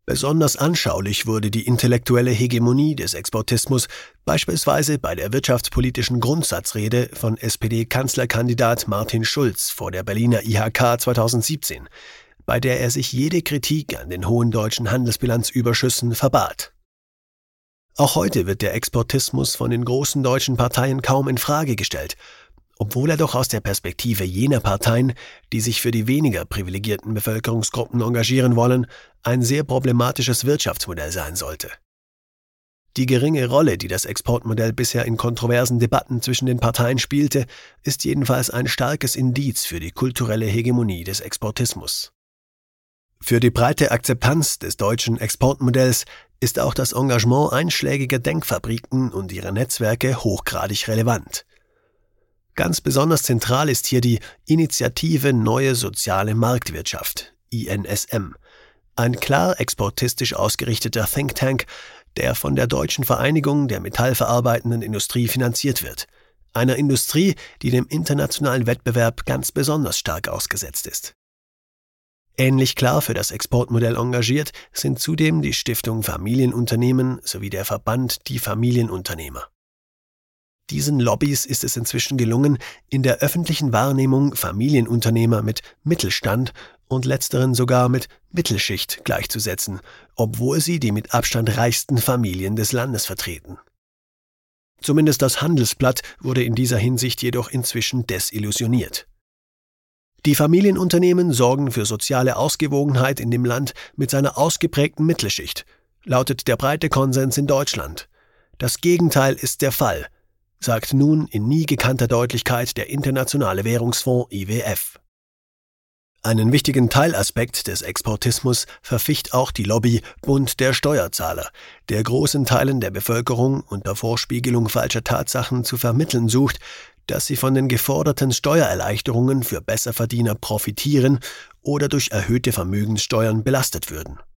Besonders anschaulich wurde die intellektuelle Hegemonie des Exportismus beispielsweise bei der wirtschaftspolitischen Grundsatzrede von SPD-Kanzlerkandidat Martin Schulz vor der Berliner IHK 2017, bei der er sich jede Kritik an den hohen deutschen Handelsbilanzüberschüssen verbat. Auch heute wird der Exportismus von den großen deutschen Parteien kaum in Frage gestellt, obwohl er doch aus der Perspektive jener Parteien, die sich für die weniger privilegierten Bevölkerungsgruppen engagieren wollen, ein sehr problematisches Wirtschaftsmodell sein sollte. Die geringe Rolle, die das Exportmodell bisher in kontroversen Debatten zwischen den Parteien spielte, ist jedenfalls ein starkes Indiz für die kulturelle Hegemonie des Exportismus. Für die breite Akzeptanz des deutschen Exportmodells ist auch das Engagement einschlägiger Denkfabriken und ihrer Netzwerke hochgradig relevant. Ganz besonders zentral ist hier die Initiative Neue Soziale Marktwirtschaft, INSM, ein klar exportistisch ausgerichteter Think Tank, der von der Deutschen Vereinigung der metallverarbeitenden Industrie finanziert wird, einer Industrie, die dem internationalen Wettbewerb ganz besonders stark ausgesetzt ist. Ähnlich klar für das Exportmodell engagiert sind zudem die Stiftung Familienunternehmen sowie der Verband Die Familienunternehmer. Diesen Lobbys ist es inzwischen gelungen, in der öffentlichen Wahrnehmung Familienunternehmer mit Mittelstand und letzteren sogar mit Mittelschicht gleichzusetzen, obwohl sie die mit Abstand reichsten Familien des Landes vertreten. Zumindest das Handelsblatt wurde in dieser Hinsicht jedoch inzwischen desillusioniert. Die Familienunternehmen sorgen für soziale Ausgewogenheit in dem Land mit seiner ausgeprägten Mittelschicht, lautet der breite Konsens in Deutschland. Das Gegenteil ist der Fall, sagt nun in nie gekannter Deutlichkeit der Internationale Währungsfonds IWF. Einen wichtigen Teilaspekt des Exportismus verficht auch die Lobby Bund der Steuerzahler, der großen Teilen der Bevölkerung unter Vorspiegelung falscher Tatsachen zu vermitteln sucht, dass sie von den geforderten Steuererleichterungen für Besserverdiener profitieren oder durch erhöhte Vermögenssteuern belastet würden.